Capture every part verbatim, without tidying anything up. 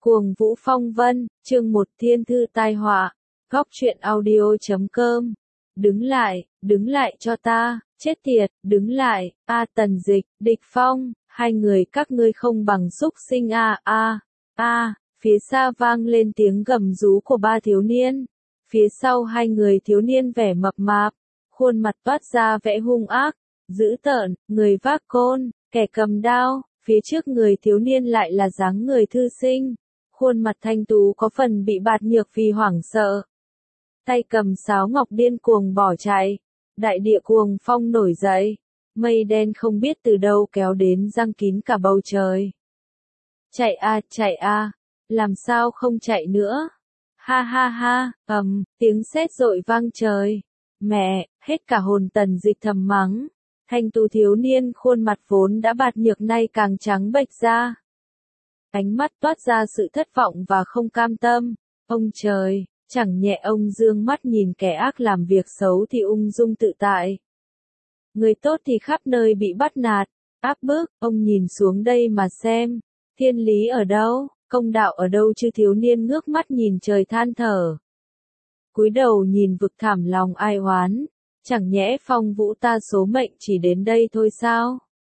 Cuồng vũ phong vân, chương một thiên thư tai họa, góc truyện audio chấm com. Đứng lại, đứng lại cho ta, chết tiệt, đứng lại, a Tần Dịch, Địch Phong, hai người các ngươi không bằng xúc sinh a a a, phía xa vang lên tiếng gầm rú của ba thiếu niên. Phía sau hai người thiếu niên vẻ mập mạp, khuôn mặt toát ra vẻ hung ác, dữ tợn, người vác côn, kẻ cầm đao, phía trước người thiếu niên lại là dáng người thư sinh. Khuôn mặt thanh tú có phần bị bạt nhược vì hoảng sợ. Tay cầm sáo ngọc điên cuồng bỏ chạy. Đại địa cuồng phong nổi dậy. Mây đen không biết từ đâu kéo đến giăng kín cả bầu trời. Chạy a, chạy a, làm sao không chạy nữa? Ha ha ha, ầm, tiếng sét dội vang trời. Mẹ, hết cả hồn Tần Dịch thầm mắng. Thanh tú thiếu niên khuôn mặt vốn đã bạt nhược nay càng trắng bệch ra. Ánh mắt toát ra sự thất vọng và không cam tâm. Ông trời, chẳng nhẹ ông dương mắt nhìn kẻ ác làm việc xấu thì ung dung tự tại. Người tốt thì khắp nơi bị bắt nạt, áp bức, ông nhìn xuống đây mà xem. Thiên lý ở đâu, công đạo ở đâu chứ? Thiếu niên ngước mắt nhìn trời than thở. Cúi đầu nhìn vực thẳm lòng ai oán. Chẳng nhẽ Phong Vũ ta số mệnh chỉ đến đây thôi sao?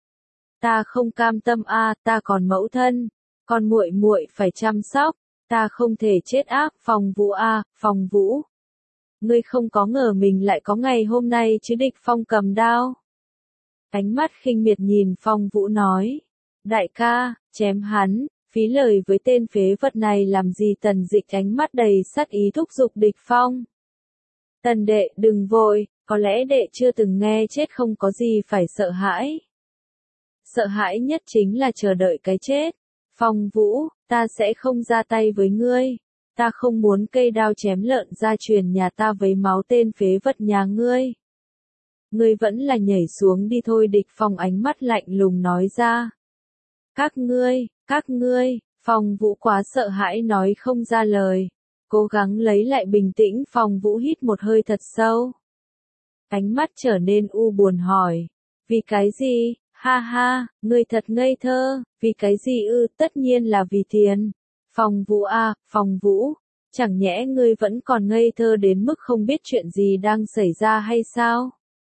Ta không cam tâm a, à, ta còn mẫu thân. Con muội muội phải chăm sóc, ta không thể chết ác. Phong Vũ a, à, Phong Vũ. Ngươi không có ngờ mình lại có ngày hôm nay chứ? Địch Phong cầm đao. Ánh mắt khinh miệt nhìn Phong Vũ nói. Đại ca, chém hắn, phí lời với tên phế vật này làm gì? Tần Dịch ánh mắt đầy sát ý thúc giục Địch Phong. Tần đệ đừng vội, có lẽ đệ chưa từng nghe chết không có gì phải sợ hãi. Sợ hãi nhất chính là chờ đợi cái chết. Phong Vũ, ta sẽ không ra tay với ngươi. Ta không muốn cây đao chém lợn gia truyền nhà ta với máu tên phế vật nhà ngươi. Ngươi vẫn là nhảy xuống đi thôi. Địch Phong ánh mắt lạnh lùng nói ra. Các ngươi, các ngươi, Phong Vũ quá sợ hãi nói không ra lời. Cố gắng lấy lại bình tĩnh. Phong Vũ hít một hơi thật sâu. Ánh mắt trở nên u buồn hỏi. Vì cái gì? Ha ha, ngươi thật ngây thơ, vì cái gì ư? Tất nhiên là vì tiền. Phong Vũ a, à, Phong Vũ, chẳng nhẽ ngươi vẫn còn ngây thơ đến mức không biết chuyện gì đang xảy ra hay sao?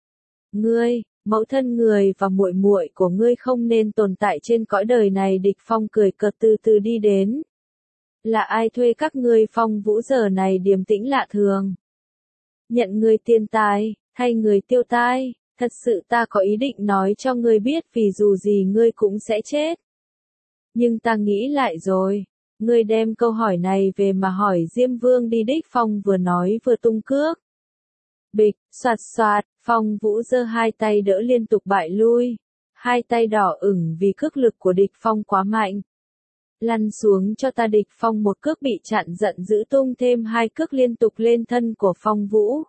Ngươi, mẫu thân người và muội muội của ngươi không nên tồn tại trên cõi đời này. Địch Phong cười cợt từ từ đi đến. Là ai thuê các ngươi? Phong Vũ giờ này điềm tĩnh lạ thường. Nhận ngươi tiền tài, hay người tiêu tai? Thật sự ta có ý định nói cho ngươi biết vì dù gì ngươi cũng sẽ chết. Nhưng ta nghĩ lại rồi. Ngươi đem câu hỏi này về mà hỏi Diêm Vương đi. Địch Phong vừa nói vừa tung cước. Bịch, soạt soạt, Phong Vũ giơ hai tay đỡ liên tục bại lui. Hai tay đỏ ửng vì cước lực của Địch Phong quá mạnh. Lăn xuống cho ta. Địch Phong một cước bị chặn giận dữ tung thêm hai cước liên tục lên thân của Phong Vũ.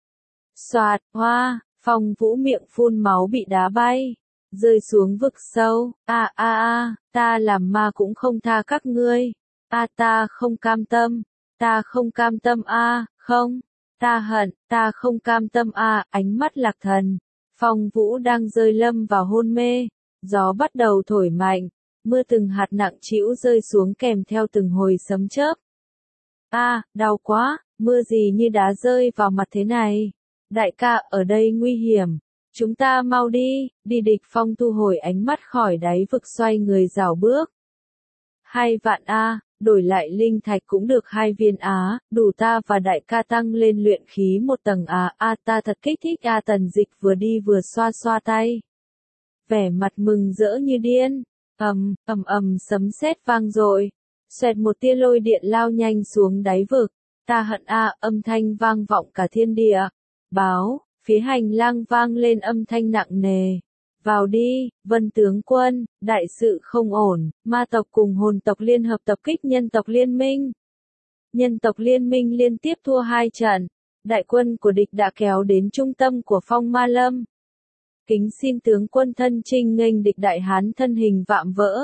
Soạt, hoa, Phong Vũ miệng phun máu bị đá bay, rơi xuống vực sâu. A a a, ta làm ma cũng không tha các ngươi. A à, ta không cam tâm, ta không cam tâm a, à, không, ta hận, ta không cam tâm a. À, ánh mắt lạc thần. Phong Vũ đang rơi lâm vào hôn mê, gió bắt đầu thổi mạnh, mưa từng hạt nặng trĩu rơi xuống kèm theo từng hồi sấm chớp. A, à, đau quá, mưa gì như đá rơi vào mặt thế này. Đại ca, ở đây nguy hiểm. Chúng ta mau đi, đi. Địch Phong thu hồi ánh mắt khỏi đáy vực xoay người rảo bước. Hai vạn A, đổi lại linh thạch cũng được hai viên Á, đủ ta và đại ca tăng lên luyện khí một tầng Á. A ta thật kích thích A. Tần Dịch vừa đi vừa xoa xoa tay. Vẻ mặt mừng rỡ như điên. Ầm, ầm ầm sấm sét vang dội. Xoẹt một tia lôi điện lao nhanh xuống đáy vực. Ta hận A, âm thanh vang vọng cả thiên địa. Báo, phía hành lang vang lên âm thanh nặng nề. Vào đi, Vân tướng quân, đại sự không ổn, ma tộc cùng hồn tộc liên hợp tập kích nhân tộc liên minh. Nhân tộc liên minh liên tiếp thua hai trận, đại quân của địch đã kéo đến trung tâm của Phong Ma Lâm. Kính xin tướng quân thân chinh nghênh địch. Đại hán thân hình vạm vỡ.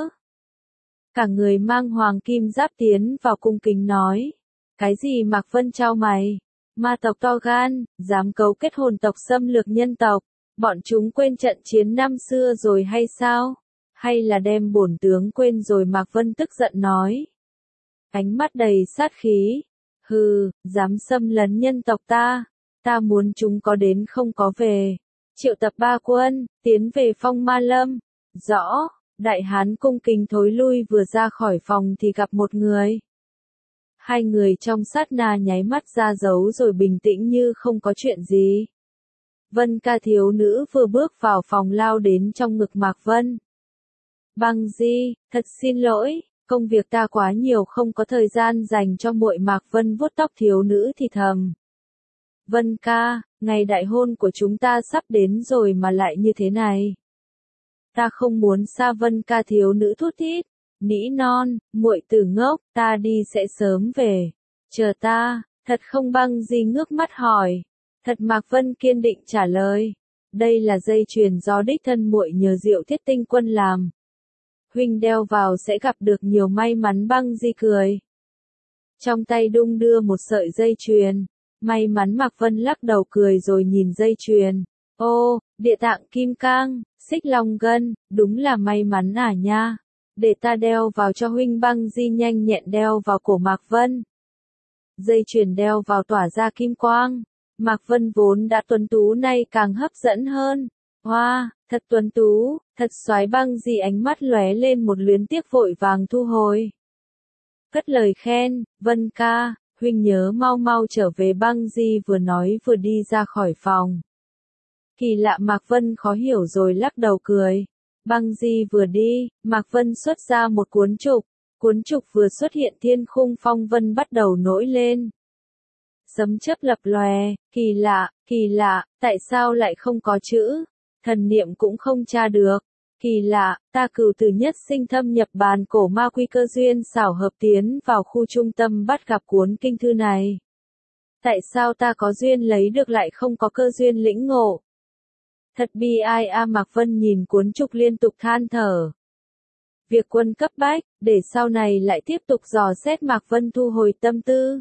Cả người mang hoàng kim giáp tiến vào cung kính nói. Cái gì Mạc Vân trao mày? Ma tộc to gan, dám cấu kết hồn tộc xâm lược nhân tộc. Bọn chúng quên trận chiến năm xưa rồi hay sao? Hay là đem bổn tướng quên rồi? Mạc Vân tức giận nói. ánh mắt đầy sát khí. Hừ, dám xâm lấn nhân tộc ta, ta muốn chúng có đến không có về. Triệu tập ba quân, tiến về Phong Ma Lâm. Rõ, đại hán cung kính thối lui vừa ra khỏi phòng thì gặp một người. Hai người trong sát na nháy mắt ra dấu rồi bình tĩnh như không có chuyện gì. Vân Ca thiếu nữ vừa bước vào phòng lao đến trong ngực Mạc Vân. Băng Di, thật xin lỗi, công việc ta quá nhiều không có thời gian dành cho muội. Mạc Vân vuốt tóc thiếu nữ thì thầm. Vân ca, ngày đại hôn của chúng ta sắp đến rồi mà lại như thế này. Ta không muốn xa. Vân Ca thiếu nữ thút thít, nỉ non, muội tử ngốc, ta đi sẽ sớm về. Chờ ta, thật không? Băng Di ngước mắt hỏi. Thật. Mạc Vân kiên định trả lời. Đây là dây chuyền do đích thân muội nhờ Diệu Thiết Tinh Quân làm. Huynh đeo vào sẽ gặp được nhiều may mắn. Băng Di cười. Trong tay đung đưa một sợi dây chuyền. May mắn. Mạc Vân lắc đầu cười rồi nhìn dây chuyền. Ô, địa tạng kim cang, xích long gân, đúng là may mắn à nha. Để ta đeo vào cho huynh. Băng Di nhanh nhẹn đeo vào cổ Mạc Vân. Dây chuyền đeo vào tỏa ra kim quang. Mạc Vân vốn đã tuấn tú nay càng hấp dẫn hơn. Hoa, wow, thật tuấn tú, thật soái. Băng Di ánh mắt lóe lên một luyến tiếc vội vàng thu hồi. Cất lời khen, Vân ca, huynh nhớ mau mau trở về. Băng Di vừa nói vừa đi ra khỏi phòng. Kỳ lạ. Mạc Vân khó hiểu rồi lắc đầu cười. Băng Di vừa đi, Mạc Vân xuất ra một cuốn trục. Cuốn trục vừa xuất hiện thiên khung phong vân bắt đầu nổi lên. Sấm chớp lập lòe, kỳ lạ, kỳ lạ, tại sao lại không có chữ? Thần niệm cũng không tra được. Kỳ lạ, ta cửu tử nhất sinh thâm nhập bàn cổ ma quy cơ duyên xảo hợp tiến vào khu trung tâm bắt gặp cuốn kinh thư này. Tại sao ta có duyên lấy được lại không có cơ duyên lĩnh ngộ? Thật bi ai a. Mạc Vân nhìn cuốn trục liên tục than thở. Việc quân cấp bách, để sau này lại tiếp tục dò xét. Mạc Vân thu hồi tâm tư.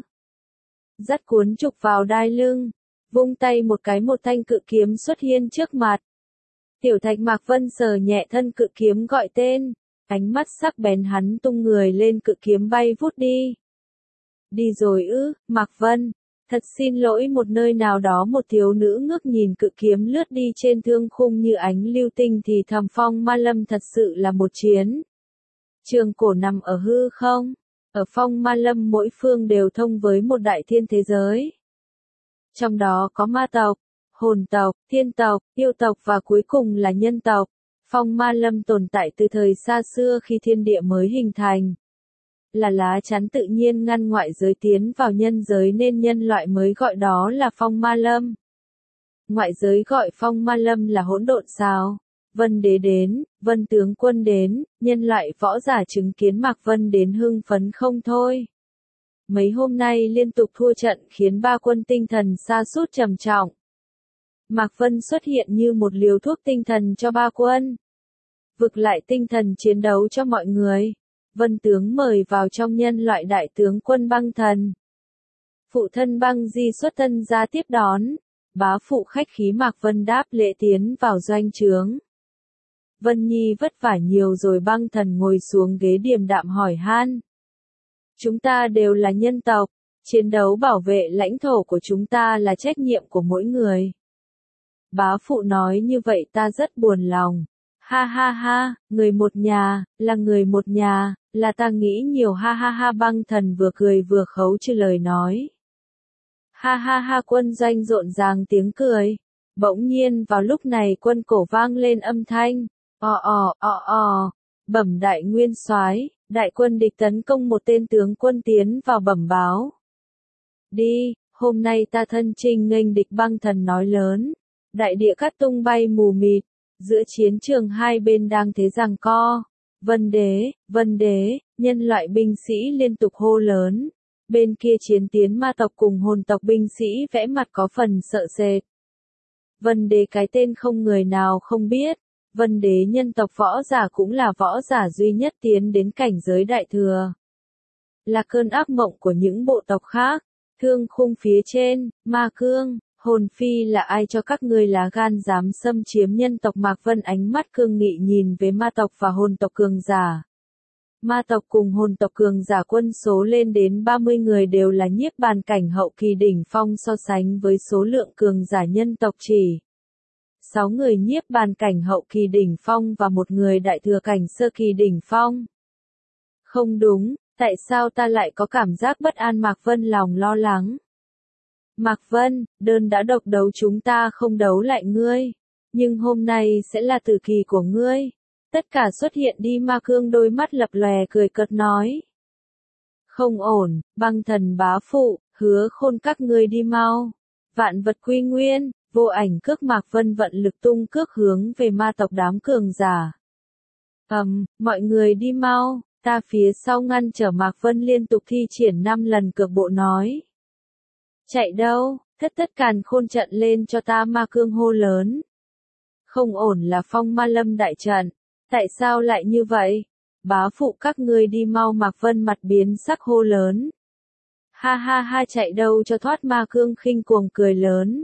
Dắt cuốn trục vào đai lưng, vung tay một cái một thanh cự kiếm xuất hiện trước mặt. Tiểu Thạch. Mạc Vân sờ nhẹ thân cự kiếm gọi tên, ánh mắt sắc bén hắn tung người lên cự kiếm bay vút đi. Đi rồi ư? Mạc Vân, thật xin lỗi. Một nơi nào đó một thiếu nữ ngước nhìn cự kiếm lướt đi trên thương khung như ánh lưu tinh thì thầm. Phong Ma Lâm thật sự là một chiến trường cổ nằm ở hư không. Ở Phong Ma Lâm mỗi phương đều thông với một đại thiên thế giới. Trong đó có ma tộc, hồn tộc, thiên tộc, yêu tộc và cuối cùng là nhân tộc. Phong Ma Lâm tồn tại từ thời xa xưa khi thiên địa mới hình thành. Là lá chắn tự nhiên ngăn ngoại giới tiến vào nhân giới nên nhân loại mới gọi đó là Phong Ma Lâm. Ngoại giới gọi Phong Ma Lâm là hỗn độn sao. Vân Đế đến, Vân Tướng Quân đến, nhân loại võ giả chứng kiến Mạc Vân đến hưng phấn không thôi. Mấy hôm nay liên tục thua trận khiến ba quân tinh thần sa sút trầm trọng. Mạc Vân xuất hiện như một liều thuốc tinh thần cho ba quân. Vực lại tinh thần chiến đấu cho mọi người. Vân Tướng mời vào trong nhân loại đại tướng quân Băng Thần. Phụ thân Băng Di xuất thân ra tiếp đón. Bá phụ khách khí. Mạc Vân đáp lễ tiến vào doanh trướng. Vân Nhi vất vả nhiều rồi. Băng Thần ngồi xuống ghế điềm đạm hỏi han. Chúng ta đều là nhân tộc, chiến đấu bảo vệ lãnh thổ của chúng ta là trách nhiệm của mỗi người. Bá phụ nói như vậy ta rất buồn lòng. Ha ha ha, người một nhà, là người một nhà, là ta nghĩ nhiều. Ha ha ha. Băng Thần vừa cười vừa khấu trừ lời nói. Ha ha ha. Quân doanh rộn ràng tiếng cười. Bỗng nhiên vào lúc này quân cổ vang lên âm thanh. Ò ò ò ò. Bẩm đại nguyên soái, đại quân địch tấn công. Một tên tướng quân tiến vào bẩm báo. Đi, hôm nay ta thân chinh nghênh địch. Băng Thần nói lớn. Đại địa cát tung bay mù mịt. Giữa chiến trường hai bên đang thế giằng co. Vân Đế, Vân Đế, nhân loại binh sĩ liên tục hô lớn. Bên kia chiến tiến ma tộc cùng hồn tộc binh sĩ vẽ mặt có phần sợ sệt. Vân Đế cái tên không người nào không biết. Vân Đế nhân tộc võ giả cũng là võ giả duy nhất tiến đến cảnh giới đại thừa. Là cơn ác mộng của những bộ tộc khác. Thương khung phía trên, Ma Cương, Hồn Phi là ai cho các ngươi lá gan dám xâm chiếm nhân tộc? Mạc Vân ánh mắt cương nghị nhìn về ma tộc và hồn tộc cường giả. Ma tộc cùng hồn tộc cường giả quân số lên đến ba mươi người đều là nhiếp bàn cảnh hậu kỳ đỉnh phong so sánh với số lượng cường giả nhân tộc chỉ sáu người nhiếp bàn cảnh hậu kỳ đỉnh phong và một người đại thừa cảnh sơ kỳ đỉnh phong. Không đúng, tại sao ta lại có cảm giác bất an? Mạc Vân lòng lo lắng. Mạc Vân, đơn đã độc đấu chúng ta không đấu lại ngươi, nhưng hôm nay sẽ là tử kỳ của ngươi. Tất cả xuất hiện đi. Ma Cương đôi mắt lập lòe cười cợt nói. Không ổn, băng thần bá phụ, Hứa Khôn các ngươi đi mau. Vạn vật quy nguyên, vô ảnh cước. Mạc Vân vận lực tung cước hướng về ma tộc đám cường giả. Ầm, um, mọi người đi mau, ta phía sau ngăn trở. Mạc Vân liên tục thi triển năm lần cược bộ nói. Chạy đâu, thất tất càn khôn trận lên cho ta. Ma Cương hô lớn. Không ổn là phong ma lâm đại trận. Tại sao lại như vậy? Bá phụ các ngươi đi mau. Mạc Vân mặt biến sắc hô lớn. Ha ha ha, chạy đâu cho thoát. Ma Cương khinh cuồng cười lớn.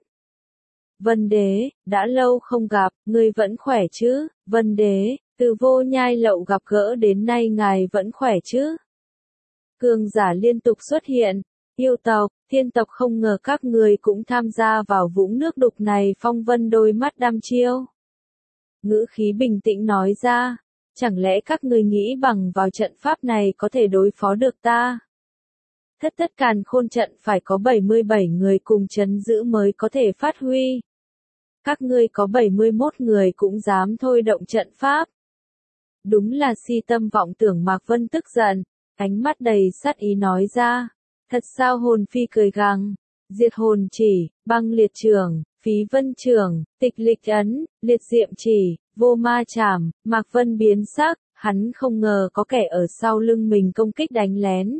Vân Đế, đã lâu không gặp, ngươi vẫn khỏe chứ? Vân Đế, từ Vô Nhai Lậu gặp gỡ đến nay ngài vẫn khỏe chứ? Cường giả liên tục xuất hiện. Yêu tộc, thiên tộc, không ngờ các ngươi cũng tham gia vào vũng nước đục này. Phong Vân đôi mắt đăm chiêu. Ngữ khí bình tĩnh nói ra, chẳng lẽ các ngươi nghĩ bằng vào trận pháp này có thể đối phó được ta? Thất tất càn khôn trận phải có bảy mươi bảy người cùng trấn giữ mới có thể phát huy. Các ngươi có bảy mươi mốt người cũng dám thôi động trận pháp. Đúng là si tâm vọng tưởng. Mạc Vân tức giận, ánh mắt đầy sát ý nói ra. Thật sao? Hồn phi cười gằn. Diệt hồn chỉ, băng liệt trường, phí vân trường, tịch lịch ấn, liệt diệm chỉ, vô ma chảm. Mạc Vân biến sắc, hắn không ngờ có kẻ ở sau lưng mình công kích đánh lén.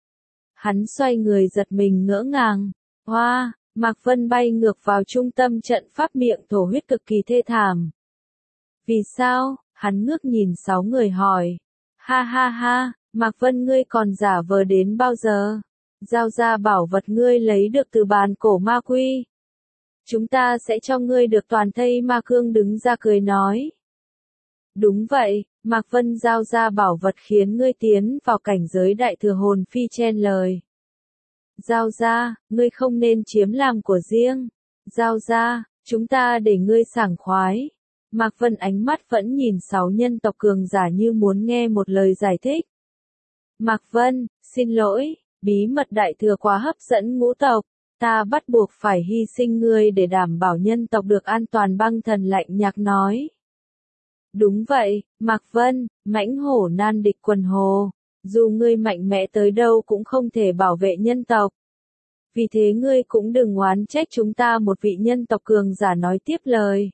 Hắn xoay người giật mình ngỡ ngàng. Hoa, Mạc Vân bay ngược vào trung tâm trận pháp, miệng thổ huyết cực kỳ thê thảm. Vì sao? Hắn ngước nhìn sáu người hỏi. Ha ha ha, Mạc Vân ngươi còn giả vờ đến bao giờ? Giao ra bảo vật ngươi lấy được từ bàn cổ ma quy. Chúng ta sẽ cho ngươi được toàn thây. Ma Cương đứng ra cười nói. Đúng vậy, Mạc Vân giao ra bảo vật khiến ngươi tiến vào cảnh giới đại thừa. Hồn phi chen lời. Giao ra, ngươi không nên chiếm làm của riêng. Giao ra, chúng ta để ngươi sảng khoái. Mạc Vân ánh mắt vẫn nhìn sáu nhân tộc cường giả như muốn nghe một lời giải thích. Mạc Vân, xin lỗi, bí mật đại thừa quá hấp dẫn ngũ tộc. Ta bắt buộc phải hy sinh ngươi để đảm bảo nhân tộc được an toàn. Băng thần lạnh nhạt nói. Đúng vậy, Mạc Vân, mãnh hổ nan địch quần hồ. Dù ngươi mạnh mẽ tới đâu cũng không thể bảo vệ nhân tộc. Vì thế ngươi cũng đừng oán trách chúng ta. Một vị nhân tộc cường giả nói tiếp lời.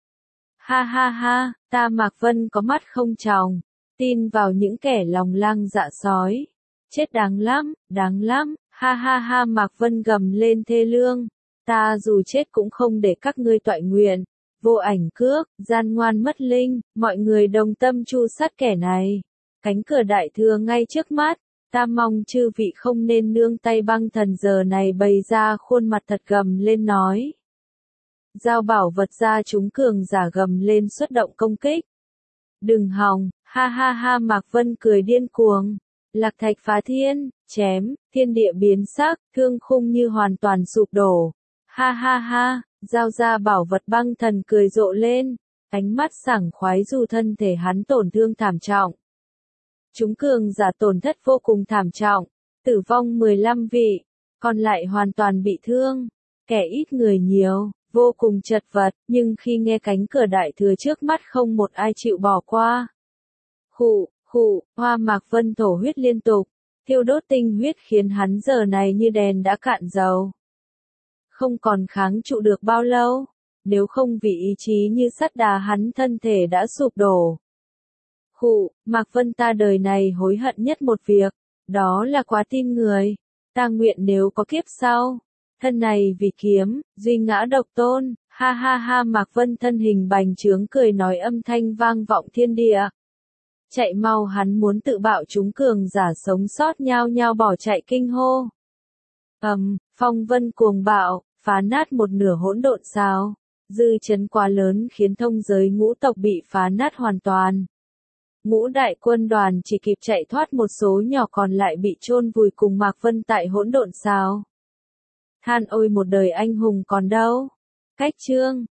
Ha ha ha, ta Mạc Vân có mắt không tròng, tin vào những kẻ lòng lang dạ sói. Chết đáng lắm, đáng lắm, ha ha ha. Mạc Vân gầm lên thê lương. Ta dù chết cũng không để các ngươi toại nguyện. Vô ảnh cước, gian ngoan mất linh, mọi người đồng tâm tru sát kẻ này. Cánh cửa đại thừa ngay trước mắt, ta mong chư vị không nên nương tay. Băng thần giờ này bày ra khuôn mặt thật gầm lên nói. Giao bảo vật ra. Chúng cường giả gầm lên xuất động công kích. Đừng hòng, ha ha ha. Mạc Vân cười điên cuồng. Lạc thạch phá thiên, chém, thiên địa biến sắc, thương khung như hoàn toàn sụp đổ. Ha ha ha, giao ra bảo vật. Băng thần cười rộ lên, ánh mắt sảng khoái dù thân thể hắn tổn thương thảm trọng. Chúng cường giả tổn thất vô cùng thảm trọng, tử vong mười lăm vị, còn lại hoàn toàn bị thương, kẻ ít người nhiều, vô cùng chật vật, nhưng khi nghe cánh cửa đại thừa trước mắt không một ai chịu bỏ qua. Khụ, khụ, Hoa Mạc Vân thổ huyết liên tục, thiêu đốt tinh huyết khiến hắn giờ này như đèn đã cạn dầu. Không còn kháng trụ được bao lâu, nếu không vì ý chí như sắt đá hắn thân thể đã sụp đổ. Khụ, Mạc Vân ta đời này hối hận nhất một việc, đó là quá tin người. Ta nguyện nếu có kiếp sau, thân này vì kiếm, duy ngã độc tôn. Ha ha ha. Mạc Vân thân hình bành trướng cười nói, âm thanh vang vọng thiên địa. Chạy mau. Hắn muốn tự bạo. Chúng cường giả sống sót nhao nhao bỏ chạy kinh hô. Ầm, um, phong vân cuồng bạo, phá nát một nửa hỗn độn sao. Dư chấn quá lớn khiến thông giới ngũ tộc bị phá nát hoàn toàn. Ngũ đại quân đoàn chỉ kịp chạy thoát, một số nhỏ còn lại bị chôn vùi cùng Mạc Vân tại hỗn độn sao. Than ôi một đời anh hùng còn đâu. Cách chương